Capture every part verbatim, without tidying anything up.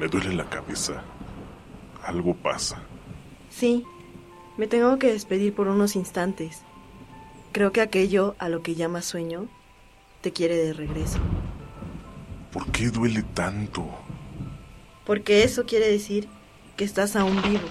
Me duele la cabeza. Algo pasa. Sí, me tengo que despedir por unos instantes. Creo que aquello a lo que llamas sueño te quiere de regreso. ¿Por qué duele tanto? Porque eso quiere decir que estás aún vivo.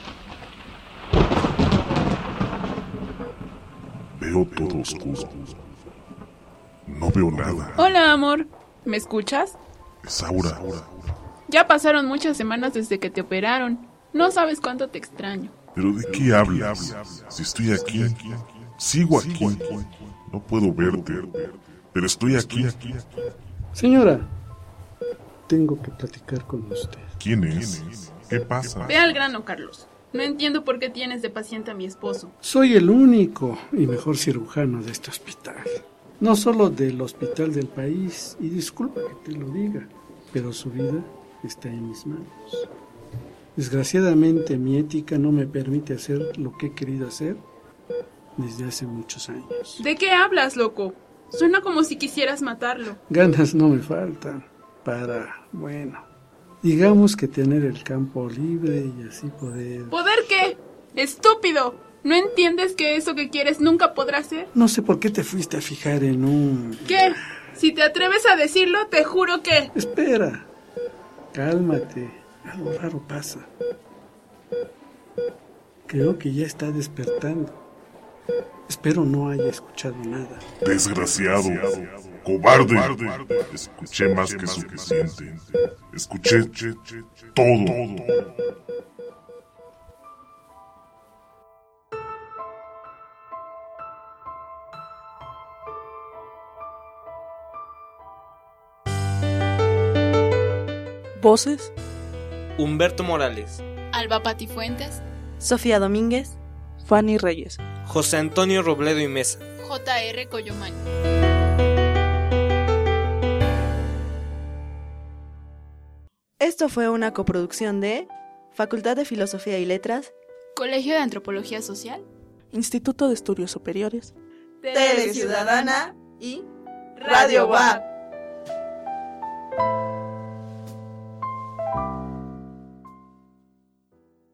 Veo todo oscuro. No veo nada. Hola, amor. ¿Me escuchas? Es Aura. Ya pasaron muchas semanas desde que te operaron. No sabes cuánto te extraño. ¿Pero de qué hablas? Si estoy aquí, sigo aquí. No puedo verte, pero estoy aquí. Señora, tengo que platicar con usted. ¿Quién es? ¿Qué pasa? Ve al grano, Carlos. No entiendo por qué tienes de paciente a mi esposo. Soy el único y mejor cirujano de este hospital. No solo del hospital del país, y disculpa que te lo diga, pero su vida está en mis manos. Desgraciadamente mi ética no me permite hacer lo que he querido hacer desde hace muchos años. ¿De qué hablas, loco? Suena como si quisieras matarlo. Ganas no me faltan para, bueno, digamos que tener el campo libre y así poder... ¿Poder qué? ¡Estúpido! ¿No entiendes que eso que quieres nunca podrá ser? No sé por qué te fuiste a fijar en un... ¿Qué? Si te atreves a decirlo, te juro que... Espera, cálmate, algo raro pasa. Creo que ya está despertando. Espero no haya escuchado nada. Desgraciado, cobarde. Escuché más que suficiente. Escuché todo. Voces: Humberto Morales, Alba Patifuentes, Sofía Domínguez, Fanny Reyes, José Antonio Robledo y Mesa, J R Coyomán. Esto fue una coproducción de Facultad de Filosofía y Letras, Colegio de Antropología Social, Instituto de Estudios Superiores, Tele Ciudadana y Radio W A P.